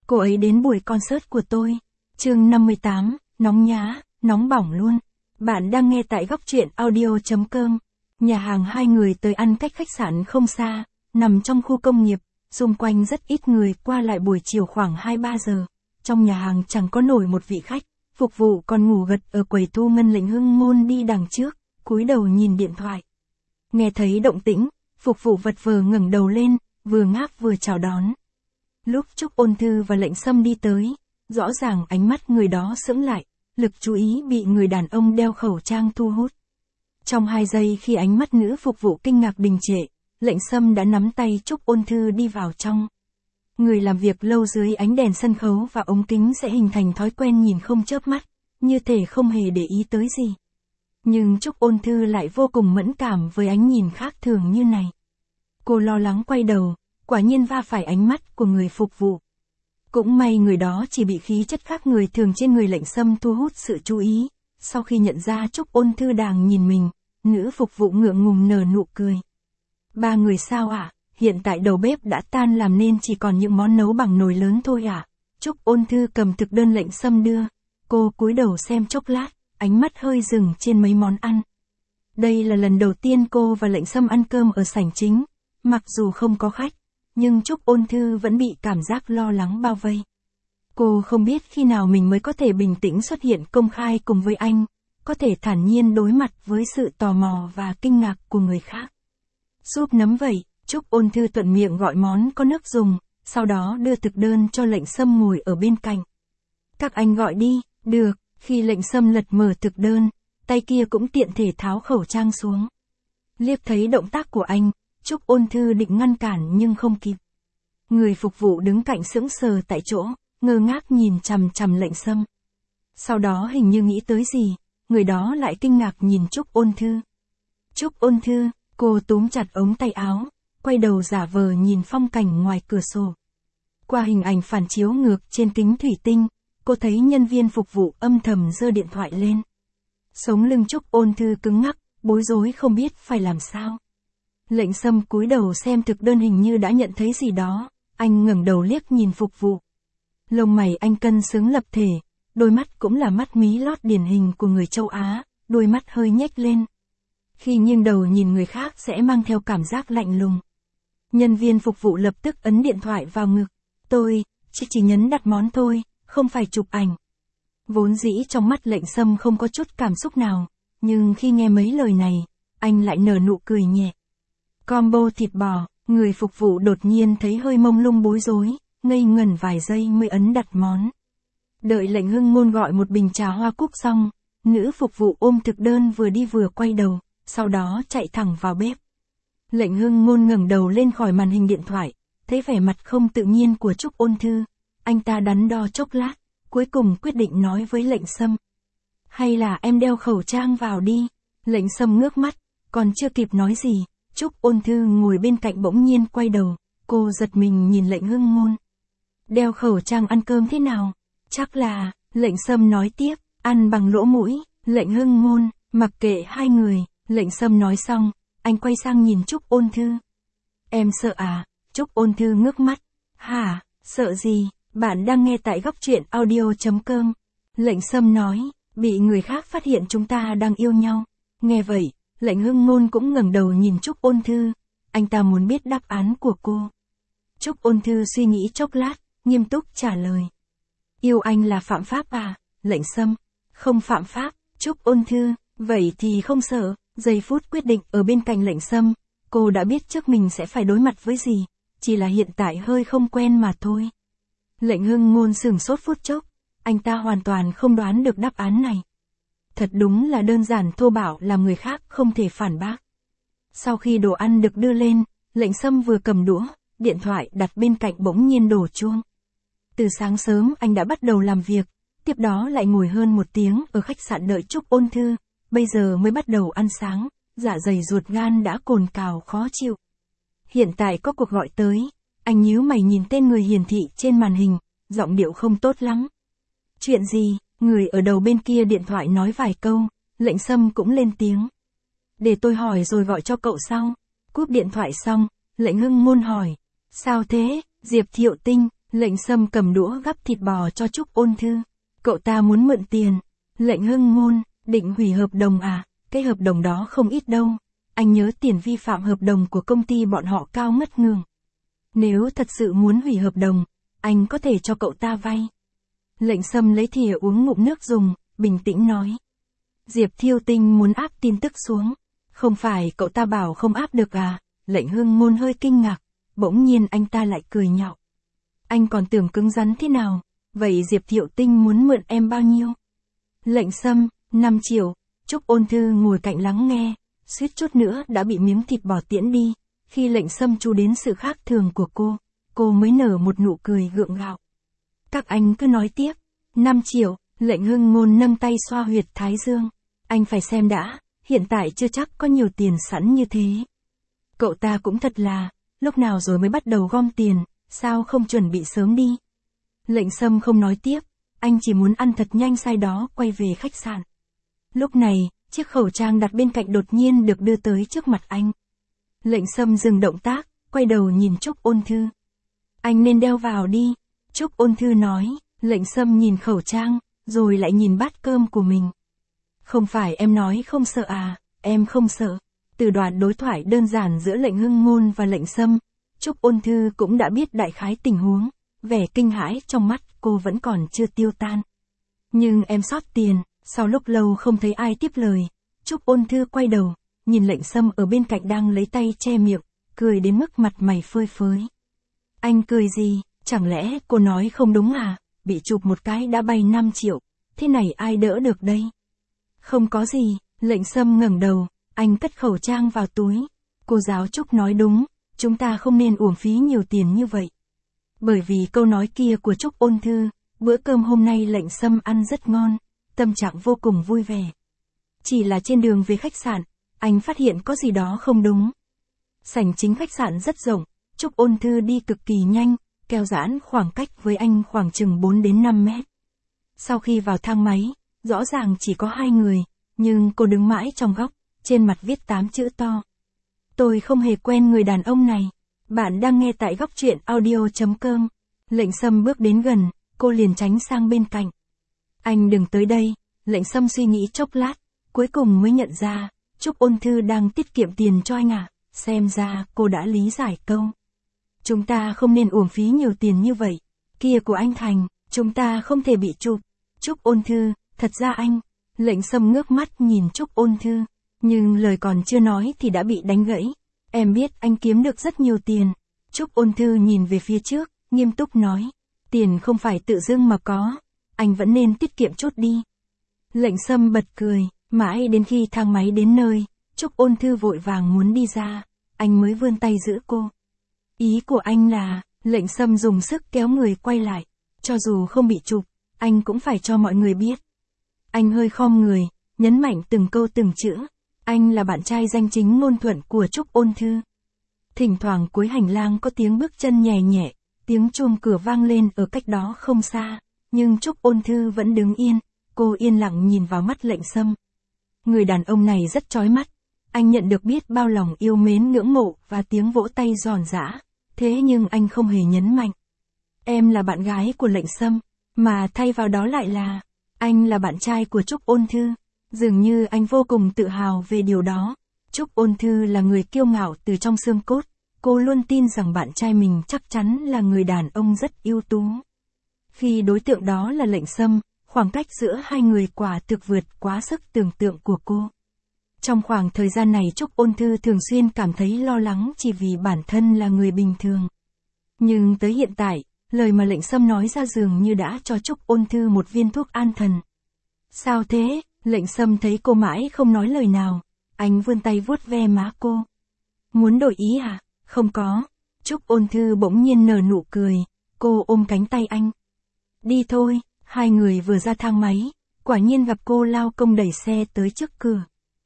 Cô ấy đến buổi concert của tôi. Chương 58, nóng nhá, nóng bỏng luôn. Bạn đang nghe tại góc truyện audio.com. Nhà hàng hai người tới ăn cách khách sạn không xa, nằm trong khu công nghiệp, xung quanh rất ít người qua lại buổi chiều khoảng 2-3 giờ. Trong nhà hàng chẳng có nổi một vị khách, phục vụ còn ngủ gật ở quầy thu ngân. Lệnh Hưng Ngôn đi đằng trước, cúi đầu nhìn điện thoại. Nghe thấy động tĩnh, phục vụ vật vờ ngẩng đầu lên, vừa ngáp vừa chào đón. Lúc Trúc Ôn Thư và Lệnh Sâm đi tới, rõ ràng ánh mắt người đó sững lại, lực chú ý bị người đàn ông đeo khẩu trang thu hút. Trong 2 giây khi ánh mắt nữ phục vụ kinh ngạc đình trệ, Lệnh Sâm đã nắm tay Trúc Ôn Thư đi vào trong. Người làm việc lâu dưới ánh đèn sân khấu và ống kính sẽ hình thành thói quen nhìn không chớp mắt, như thể không hề để ý tới gì. Nhưng Trúc Ôn Thư lại vô cùng mẫn cảm với ánh nhìn khác thường như này. Cô lo lắng quay đầu, quả nhiên va phải ánh mắt của người phục vụ. Cũng may người đó chỉ bị khí chất khác người thường trên người Lệnh Sâm thu hút sự chú ý. Sau khi nhận ra Trúc Ôn Thư đang nhìn mình, nữ phục vụ ngượng ngùng nở nụ cười. 3 người sao ạ? Hiện tại đầu bếp đã tan làm nên chỉ còn những món nấu bằng nồi lớn thôi ạ. Trúc Ôn Thư cầm thực đơn Lệnh Sâm đưa. Cô cúi đầu xem chốc lát, ánh mắt hơi dừng trên mấy món ăn. Đây là lần đầu tiên cô và Lệnh Sâm ăn cơm ở sảnh chính. Mặc dù không có khách, nhưng Trúc Ôn Thư vẫn bị cảm giác lo lắng bao vây. Cô không biết khi nào mình mới có thể bình tĩnh xuất hiện công khai cùng với anh, có thể thản nhiên đối mặt với sự tò mò và kinh ngạc của người khác. Súp nấm vậy, Trúc Ôn Thư thuận miệng gọi món có nước dùng, sau đó đưa thực đơn cho Lệnh Sâm ngồi ở bên cạnh. Các anh gọi đi, được. Khi Lệnh Sâm lật mở thực đơn, tay kia cũng tiện thể tháo khẩu trang xuống. Liếc thấy động tác của anh, Trúc Ôn Thư định ngăn cản nhưng không kịp. Người phục vụ đứng cạnh sững sờ tại chỗ, ngơ ngác nhìn chằm chằm Lệnh Sâm. Sau đó hình như nghĩ tới gì, người đó lại kinh ngạc nhìn Trúc Ôn Thư. Trúc Ôn Thư, cô túm chặt ống tay áo, quay đầu giả vờ nhìn phong cảnh ngoài cửa sổ. Qua hình ảnh phản chiếu ngược trên kính thủy tinh, cô thấy nhân viên phục vụ âm thầm giơ điện thoại lên. Sống lưng Trúc Ôn Thư cứng ngắc, bối rối không biết phải làm sao. Lệnh Sâm cúi đầu xem thực đơn, hình như đã nhận thấy gì đó, anh ngẩng đầu liếc nhìn phục vụ. Lông mày anh cân xứng lập thể, đôi mắt cũng là mắt mí lót điển hình của người châu Á, đôi mắt hơi nhếch lên. Khi nghiêng đầu nhìn người khác sẽ mang theo cảm giác lạnh lùng. Nhân viên phục vụ lập tức ấn điện thoại vào ngực. Tôi chỉ nhấn đặt món thôi, không phải chụp ảnh. Vốn dĩ trong mắt Lệnh Sâm không có chút cảm xúc nào, nhưng khi nghe mấy lời này, anh lại nở nụ cười nhẹ. Combo thịt bò, người phục vụ đột nhiên thấy hơi mông lung bối rối, ngây ngẩn vài giây mới ấn đặt món. Đợi Lệnh Hưng Ngôn gọi một bình trà hoa cúc xong, nữ phục vụ ôm thực đơn vừa đi vừa quay đầu, sau đó chạy thẳng vào bếp. Lệnh Hưng Ngôn ngẩng đầu lên khỏi màn hình điện thoại, thấy vẻ mặt không tự nhiên của Trúc Ôn Thư. Anh ta đắn đo chốc lát, cuối cùng quyết định nói với Lệnh Sâm. Hay là em đeo khẩu trang vào đi. Lệnh Sâm ngước mắt, còn chưa kịp nói gì, Trúc Ôn Thư ngồi bên cạnh bỗng nhiên quay đầu, cô giật mình nhìn Lệnh Hưng Ngôn. Đeo khẩu trang ăn cơm thế nào? Chắc là, Lệnh Sâm nói tiếp, ăn bằng lỗ mũi. Lệnh Hưng Ngôn, mặc kệ hai người, Lệnh Sâm nói xong, anh quay sang nhìn Trúc Ôn Thư. Em sợ à? Trúc Ôn Thư ngước mắt. Hả, sợ gì? Bạn đang nghe tại góc truyện audio.com. Lệnh Sâm nói, bị người khác phát hiện chúng ta đang yêu nhau. Nghe vậy, Lệnh Hưng Ngôn cũng ngẩng đầu nhìn Trúc Ôn Thư. Anh ta muốn biết đáp án của cô. Trúc Ôn Thư suy nghĩ chốc lát, nghiêm túc trả lời. Yêu anh là phạm pháp à? Lệnh Sâm, không phạm pháp. Trúc Ôn Thư, vậy thì không sợ. Giây phút quyết định ở bên cạnh Lệnh Sâm, cô đã biết trước mình sẽ phải đối mặt với gì, chỉ là hiện tại hơi không quen mà thôi. Lệnh Hưng Ngôn sửng sốt phút chốc, anh ta hoàn toàn không đoán được đáp án này. Thật đúng là đơn giản thô bạo làm người khác không thể phản bác. Sau khi đồ ăn được đưa lên, Lệnh Sâm vừa cầm đũa, điện thoại đặt bên cạnh bỗng nhiên đổ chuông. Từ sáng sớm anh đã bắt đầu làm việc, tiếp đó lại ngồi hơn 1 tiếng ở khách sạn đợi Trúc Ôn Thư, bây giờ mới bắt đầu ăn sáng, dạ dày ruột gan đã cồn cào khó chịu. Hiện tại có cuộc gọi tới, anh nhíu mày nhìn tên người hiển thị trên màn hình, giọng điệu không tốt lắm. Chuyện gì? Người ở đầu bên kia điện thoại nói vài câu, Lệnh Sâm cũng lên tiếng. Để tôi hỏi rồi gọi cho cậu sau. Cúp điện thoại xong, Lệnh Hưng Ngôn hỏi. Sao thế? Diệp Thiệu Tinh, Lệnh Sâm cầm đũa gắp thịt bò cho Trúc Ôn Thư. Cậu ta muốn mượn tiền. Lệnh Hưng Ngôn, định hủy hợp đồng à? Cái hợp đồng đó không ít đâu. Anh nhớ tiền vi phạm hợp đồng của công ty bọn họ cao ngất ngường. Nếu thật sự muốn hủy hợp đồng, anh có thể cho cậu ta vay. Lệnh Sâm lấy thìa uống ngụm nước dùng, bình tĩnh nói. Diệp Thiêu Tinh muốn áp tin tức xuống. Không phải cậu ta bảo không áp được à? Lệnh Hưng Ngôn hơi kinh ngạc, bỗng nhiên anh ta lại cười nhạo. Anh còn tưởng cứng rắn thế nào, vậy Diệp Thiệu Tinh muốn mượn em bao nhiêu? Lệnh Sâm, 5 triệu, Trúc Ôn Thư ngồi cạnh lắng nghe, suýt chút nữa đã bị miếng thịt bò tiễn đi. Khi Lệnh Sâm chú đến sự khác thường của cô mới nở một nụ cười gượng gạo. Các anh cứ nói tiếp. 5 triệu, Lệnh Hưng Ngôn nâng tay xoa huyệt thái dương. Anh phải xem đã, hiện tại chưa chắc có nhiều tiền sẵn như thế. Cậu ta cũng thật là, lúc nào rồi mới bắt đầu gom tiền, sao không chuẩn bị sớm đi. Lệnh Sâm không nói tiếp, anh chỉ muốn ăn thật nhanh sau đó quay về khách sạn. Lúc này, chiếc khẩu trang đặt bên cạnh đột nhiên được đưa tới trước mặt anh. Lệnh Sâm dừng động tác, quay đầu nhìn Trúc Ôn Thư. Anh nên đeo vào đi, Trúc Ôn Thư nói. Lệnh Sâm nhìn khẩu trang, rồi lại nhìn bát cơm của mình. Không phải em nói không sợ à, em không sợ. Từ đoạn đối thoại đơn giản giữa Lệnh Hưng Ngôn và Lệnh Sâm, Trúc Ôn Thư cũng đã biết đại khái tình huống, vẻ kinh hãi trong mắt cô vẫn còn chưa tiêu tan. Nhưng em sót tiền, sau lúc lâu không thấy ai tiếp lời, Trúc Ôn Thư quay đầu, nhìn Lệnh Sâm ở bên cạnh đang lấy tay che miệng, cười đến mức mặt mày phơi phới. Anh cười gì, chẳng lẽ cô nói không đúng à, bị chụp một cái đã bay 5 triệu, thế này ai đỡ được đây? Không có gì, Lệnh Sâm ngẩng đầu, anh cất khẩu trang vào túi. Cô giáo Trúc nói đúng, chúng ta không nên uổng phí nhiều tiền như vậy. Bởi vì câu nói kia của Trúc Ôn Thư, bữa cơm hôm nay Lệnh Sâm ăn rất ngon, tâm trạng vô cùng vui vẻ. Chỉ là trên đường về khách sạn, anh phát hiện có gì đó không đúng. Sảnh chính khách sạn rất rộng, Trúc Ôn Thư đi cực kỳ nhanh, kéo giãn khoảng cách với anh khoảng chừng 4 đến 5 mét. Sau khi vào thang máy, rõ ràng chỉ có 2 người, nhưng cô đứng mãi trong góc, trên mặt viết 8 chữ to. Tôi không hề quen người đàn ông này. Bạn đang nghe tại góc truyện audio.com. Lệnh Sâm bước đến gần, cô liền tránh sang bên cạnh. Anh đừng tới đây, Lệnh Sâm suy nghĩ chốc lát, cuối cùng mới nhận ra, Trúc Ôn Thư đang tiết kiệm tiền cho anh à, xem ra cô đã lý giải câu. Chúng ta không nên uổng phí nhiều tiền như vậy, kia của anh Thành, chúng ta không thể bị chụp. Trúc Ôn Thư, thật ra anh, Lệnh Sâm ngước mắt nhìn Trúc Ôn Thư, nhưng lời còn chưa nói thì đã bị đánh gãy. Em biết anh kiếm được rất nhiều tiền. Trúc Ôn Thư nhìn về phía trước, nghiêm túc nói. Tiền không phải tự dưng mà có, anh vẫn nên tiết kiệm chút đi. Lệnh Sâm bật cười, mãi đến khi thang máy đến nơi, Trúc Ôn Thư vội vàng muốn đi ra, anh mới vươn tay giữ cô. Ý của anh là, Lệnh Sâm dùng sức kéo người quay lại, cho dù không bị chụp, anh cũng phải cho mọi người biết. Anh hơi khom người, nhấn mạnh từng câu từng chữ. Anh là bạn trai danh chính ngôn thuận của Trúc Ôn Thư. Thỉnh thoảng cuối hành lang có tiếng bước chân nhẹ nhẹ, tiếng chuông cửa vang lên ở cách đó không xa, nhưng Trúc Ôn Thư vẫn đứng yên, cô yên lặng nhìn vào mắt Lệnh Sâm. Người đàn ông này rất chói mắt, anh nhận được biết bao lòng yêu mến ngưỡng mộ và tiếng vỗ tay giòn giã, thế nhưng anh không hề nhấn mạnh. Em là bạn gái của Lệnh Sâm, mà thay vào đó lại là, anh là bạn trai của Trúc Ôn Thư. Dường như anh vô cùng tự hào về điều đó. Trúc Ôn Thư là người kiêu ngạo từ trong xương cốt, cô luôn tin rằng bạn trai mình chắc chắn là người đàn ông rất ưu tú. Khi đối tượng đó là Lệnh Sâm, khoảng cách giữa hai người quả thực vượt quá sức tưởng tượng của cô. Trong khoảng thời gian này Trúc Ôn Thư thường xuyên cảm thấy lo lắng chỉ vì bản thân là người bình thường. Nhưng tới hiện tại, lời mà Lệnh Sâm nói ra dường như đã cho Trúc Ôn Thư một viên thuốc an thần. Sao thế? Lệnh Sâm thấy cô mãi không nói lời nào, anh vươn tay vuốt ve má cô. Muốn đổi ý à? Không có. Trúc Ôn Thư bỗng nhiên nở nụ cười, cô ôm cánh tay anh. Đi thôi, hai người vừa ra thang máy, quả nhiên gặp cô Lao Công đẩy xe tới trước cửa.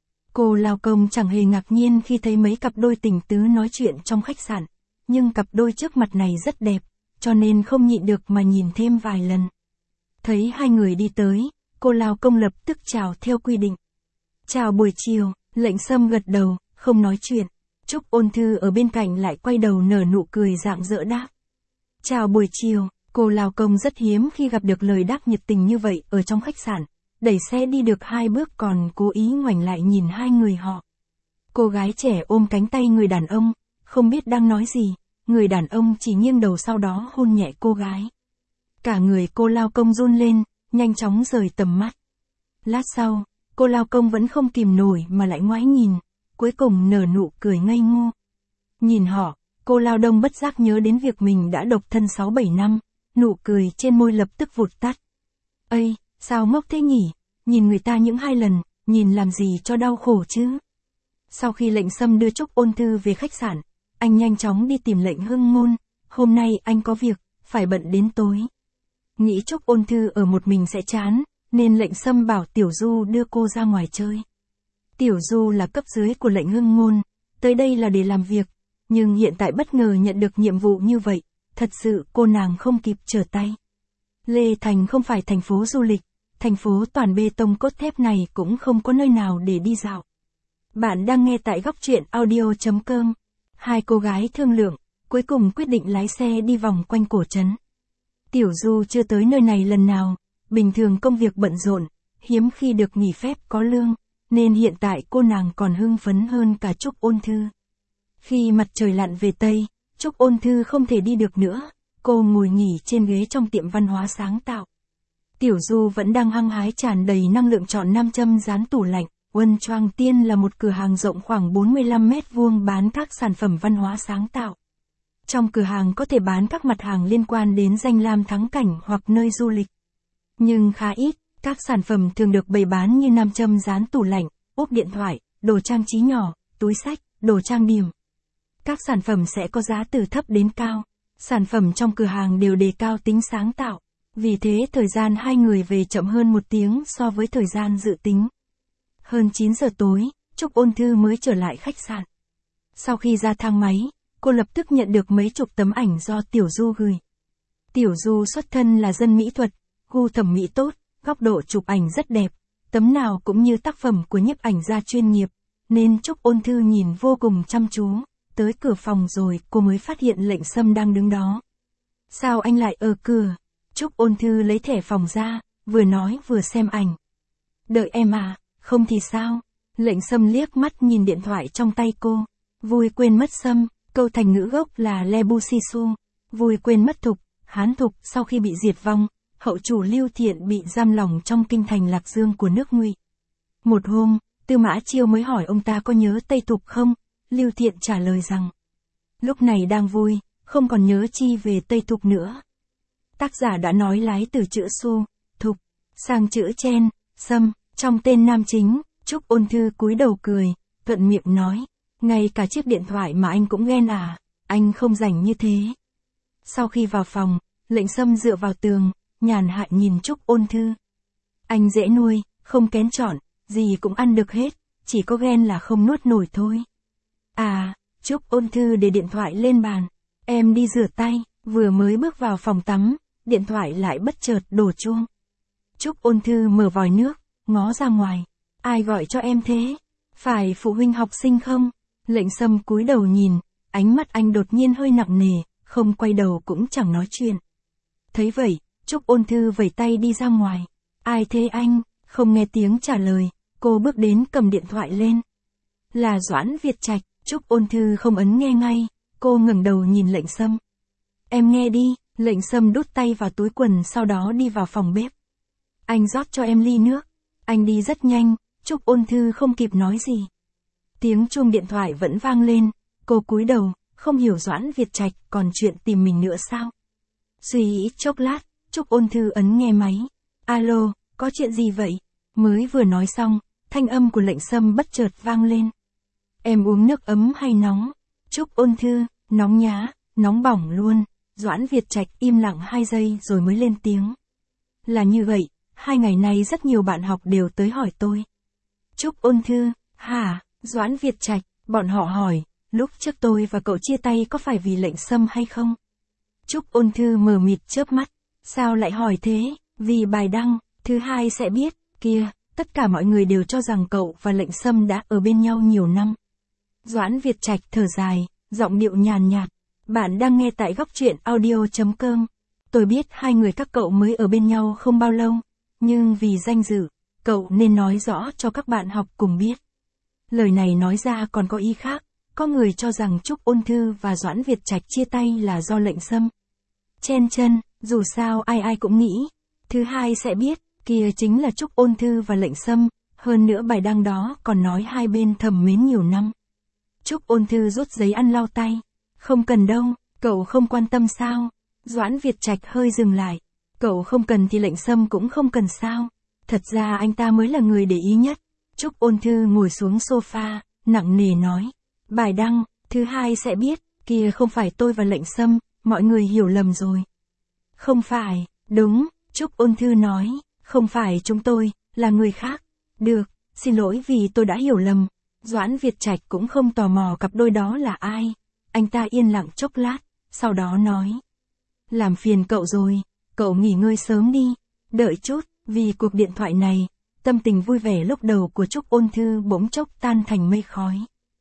Cô Lao Công chẳng hề ngạc nhiên khi thấy mấy cặp đôi tình tứ nói chuyện trong khách sạn, nhưng cặp đôi trước mặt này rất đẹp, cho nên không nhịn được mà nhìn thêm vài lần. Thấy hai người đi tới, cô Lao Công lập tức chào theo quy định. Chào buổi chiều, Lệnh Sâm gật đầu, không nói chuyện. Trúc Ôn Thư ở bên cạnh lại quay đầu nở nụ cười rạng rỡ đáp. Chào buổi chiều, Cô lao công rất hiếm khi gặp được lời đáp nhiệt tình như vậy ở trong khách sạn, đẩy xe đi được 2 bước còn cố ý ngoảnh lại nhìn hai người họ. Cô gái trẻ ôm cánh tay người đàn ông, không biết đang nói gì, người đàn ông chỉ nghiêng đầu sau đó hôn nhẹ cô gái. Cả người cô lao công run lên, nhanh chóng rời tầm mắt. Lát sau, cô lao công vẫn không kìm nổi mà lại ngoái nhìn, cuối cùng nở nụ cười ngây ngô. Nhìn họ, cô lao đông bất giác nhớ đến việc mình đã độc thân 6-7 năm, nụ cười trên môi lập tức vụt tắt. Ây, sao ngốc thế nhỉ, nhìn người ta những 2 lần, nhìn làm gì cho đau khổ chứ. Sau khi Lệnh Sâm đưa Trúc Ôn Thư về khách sạn, anh nhanh chóng đi tìm Lệnh Hưng Ngôn, hôm nay anh có việc, phải bận đến tối. Nghĩ Trúc Ôn Thư ở một mình sẽ chán, nên Lệnh Sâm bảo Tiểu Du đưa cô ra ngoài chơi. Tiểu Du là cấp dưới của Lệnh Hưng Ngôn, tới đây là để làm việc, nhưng hiện tại bất ngờ nhận được nhiệm vụ như vậy, thật sự cô nàng không kịp trở tay. Lê Thành không phải thành phố du lịch, thành phố toàn bê tông cốt thép này cũng không có nơi nào để đi dạo. Bạn đang nghe tại góc truyện audio.com. Hai cô gái thương lượng, cuối cùng quyết định lái xe đi vòng quanh cổ trấn. Tiểu Du chưa tới nơi này lần nào, bình thường công việc bận rộn, hiếm khi được nghỉ phép có lương, nên hiện tại cô nàng còn hưng phấn hơn cả Trúc Ôn Thư. Khi mặt trời lặn về Tây, Trúc Ôn Thư không thể đi được nữa, cô ngồi nghỉ trên ghế trong tiệm văn hóa sáng tạo. Tiểu Du vẫn đang hăng hái tràn đầy năng lượng chọn nam châm dán tủ lạnh. Uân Choang Tiên là một cửa hàng rộng khoảng 45 mét vuông bán các sản phẩm văn hóa sáng tạo. Trong cửa hàng có thể bán các mặt hàng liên quan đến danh lam thắng cảnh hoặc nơi du lịch. Nhưng khá ít, các sản phẩm thường được bày bán như nam châm dán tủ lạnh, ốp điện thoại, đồ trang trí nhỏ, túi xách, đồ trang điểm. Các sản phẩm sẽ có giá từ thấp đến cao. Sản phẩm trong cửa hàng đều đề cao tính sáng tạo. Vì thế thời gian hai người về chậm hơn 1 tiếng so với thời gian dự tính. Hơn 9 giờ tối, Trúc Ôn Thư mới trở lại khách sạn. Sau khi ra thang máy, cô lập tức nhận được mấy chục tấm ảnh do Tiểu Du gửi. Tiểu Du xuất thân là dân mỹ thuật, gu thẩm mỹ tốt, góc độ chụp ảnh rất đẹp, tấm nào cũng như tác phẩm của nhiếp ảnh gia chuyên nghiệp, nên Trúc Ôn Thư nhìn vô cùng chăm chú. Tới cửa phòng rồi cô mới phát hiện Lệnh Sâm đang đứng đó. Sao anh lại ở cửa? Trúc Ôn Thư lấy thẻ phòng ra, vừa nói vừa xem ảnh. Đợi em à, không thì sao? Lệnh Sâm liếc mắt nhìn điện thoại trong tay cô. Vui quên mất Sâm, câu thành ngữ gốc là Le Busisu. Vui quên mất Thục, Hán Thục sau khi bị diệt vong, hậu chủ Lưu Thiện bị giam lỏng trong kinh thành Lạc Dương của nước Ngụy. Một hôm, Tư Mã Chiêu mới hỏi ông ta có nhớ Tây Thục không? Lưu Thiện trả lời rằng, lúc này đang vui, không còn nhớ chi về Tây Thục nữa. Tác giả đã nói lái từ chữ Su, Thục, sang chữ Chen, Sâm, trong tên nam chính. Trúc Ôn Thư cúi đầu cười, thuận miệng nói, ngay cả chiếc điện thoại mà anh cũng ghen à, anh không rảnh như thế. Sau khi vào phòng, Lệnh Sâm dựa vào tường, nhàn hạ nhìn Trúc Ôn Thư. Anh dễ nuôi, không kén chọn, gì cũng ăn được hết, chỉ có ghen là không nuốt nổi thôi. À, Trúc Ôn Thư để điện thoại lên bàn, em đi rửa tay, vừa mới bước vào phòng tắm, điện thoại lại bất chợt đổ chuông. Trúc Ôn Thư mở vòi nước, ngó ra ngoài, ai gọi cho em thế? Phải phụ huynh học sinh không? Lệnh Sâm cúi đầu nhìn, ánh mắt anh đột nhiên hơi nặng nề, không quay đầu cũng chẳng nói chuyện. Thấy vậy, Trúc Ôn Thư vẩy tay đi ra ngoài. Ai thế anh? Không nghe tiếng trả lời, cô bước đến cầm điện thoại lên. Là Doãn Việt Trạch. Trúc Ôn Thư không ấn nghe ngay, cô ngẩng đầu nhìn Lệnh Sâm. Em nghe đi. Lệnh Sâm đút tay vào túi quần sau đó đi vào phòng bếp. Anh rót cho em ly nước. Anh đi rất nhanh, Trúc Ôn Thư không kịp nói gì. Tiếng chuông điện thoại vẫn vang lên, cô cúi đầu, không hiểu Doãn Việt Trạch còn chuyện tìm mình nữa sao. Suy nghĩ chốc lát, Trúc Ôn Thư ấn nghe máy. Alo, có chuyện gì vậy? Mới vừa nói xong, thanh âm của Lệnh Sâm bất chợt vang lên. Em uống nước ấm hay nóng? Trúc Ôn Thư, nóng nhá, nóng bỏng luôn. Doãn Việt Trạch im lặng 2 giây rồi mới lên tiếng. Là như vậy, 2 ngày nay rất nhiều bạn học đều tới hỏi tôi. Trúc Ôn Thư, hả? Doãn Việt Trạch, bọn họ hỏi, lúc trước tôi và cậu chia tay có phải vì Lệnh Sâm hay không? Trúc Ôn Thư mờ mịt chớp mắt, sao lại hỏi thế? Vì bài đăng, thứ hai sẽ biết, kia, tất cả mọi người đều cho rằng cậu và Lệnh Sâm đã ở bên nhau nhiều năm. Doãn Việt Trạch thở dài, giọng điệu nhàn nhạt. Bạn đang nghe tại góc truyện audio.com. Tôi biết hai người các cậu mới ở bên nhau không bao lâu, nhưng vì danh dự, cậu nên nói rõ cho các bạn học cùng biết. Lời này nói ra còn có ý khác, có người cho rằng Trúc Ôn Thư và Doãn Việt Trạch chia tay là do Lệnh Sâm chen chân, dù sao ai ai cũng nghĩ. Thứ hai sẽ biết, kia chính là Trúc Ôn Thư và Lệnh Sâm, hơn nữa bài đăng đó còn nói hai bên thầm mến nhiều năm. Trúc Ôn Thư rút giấy ăn lau tay. Không cần đâu, cậu không quan tâm sao? Doãn Việt Trạch hơi dừng lại. Cậu không cần thì Lệnh Sâm cũng không cần sao? Thật ra anh ta mới là người để ý nhất. Trúc Ôn Thư ngồi xuống sofa, nặng nề nói. Bài đăng, thứ hai sẽ biết, kia không phải tôi và Lệnh Sâm, mọi người hiểu lầm rồi. Không phải, đúng, Trúc Ôn Thư nói, không phải chúng tôi, là người khác. Được, xin lỗi vì tôi đã hiểu lầm. Doãn Việt Trạch cũng không tò mò cặp đôi đó là ai. Anh ta yên lặng chốc lát, sau đó nói. Làm phiền cậu rồi, cậu nghỉ ngơi sớm đi. Đợi chút, vì cuộc điện thoại này, tâm tình vui vẻ lúc đầu của Trúc Ôn Thư bỗng chốc tan thành mây khói.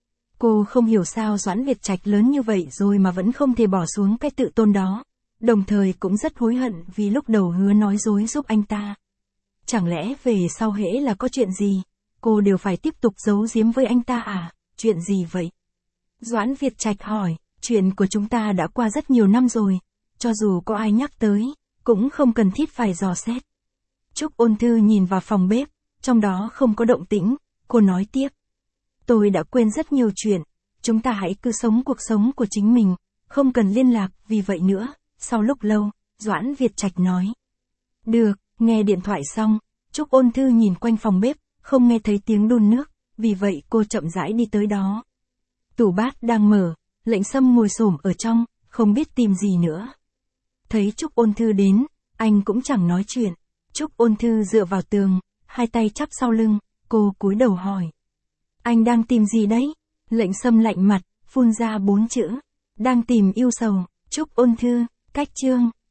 Cô không hiểu sao Doãn Việt Trạch lớn như vậy rồi mà vẫn không thể bỏ xuống cái tự tôn đó. Đồng thời cũng rất hối hận vì lúc đầu hứa nói dối giúp anh ta. Chẳng lẽ về sau hễ là có chuyện gì, cô đều phải tiếp tục giấu giếm với anh ta à? Chuyện gì vậy? Doãn Việt Trạch hỏi, chuyện của chúng ta đã qua rất nhiều năm rồi, cho dù có ai nhắc tới, cũng không cần thiết phải dò xét. Trúc Ôn Thư nhìn vào phòng bếp, trong đó không có động tĩnh, cô nói tiếp. Tôi đã quên rất nhiều chuyện, chúng ta hãy cứ sống cuộc sống của chính mình, không cần liên lạc vì vậy nữa. Sau lúc lâu, Doãn Việt Trạch nói. Được, nghe điện thoại xong, Trúc Ôn Thư nhìn quanh phòng bếp, không nghe thấy tiếng đun nước, vì vậy cô chậm rãi đi tới đó. Tủ bát đang mở, Lệnh Sâm ngồi xổm ở trong, không biết tìm gì nữa. Thấy Trúc Ôn Thư đến, anh cũng chẳng nói chuyện. Trúc Ôn Thư dựa vào tường, hai tay chắp sau lưng, cô cúi đầu hỏi. Anh đang tìm gì đấy? Lệnh Sâm lạnh mặt, phun ra 4 chữ. Đang tìm yêu sầu. Trúc Ôn Thư, cách chương.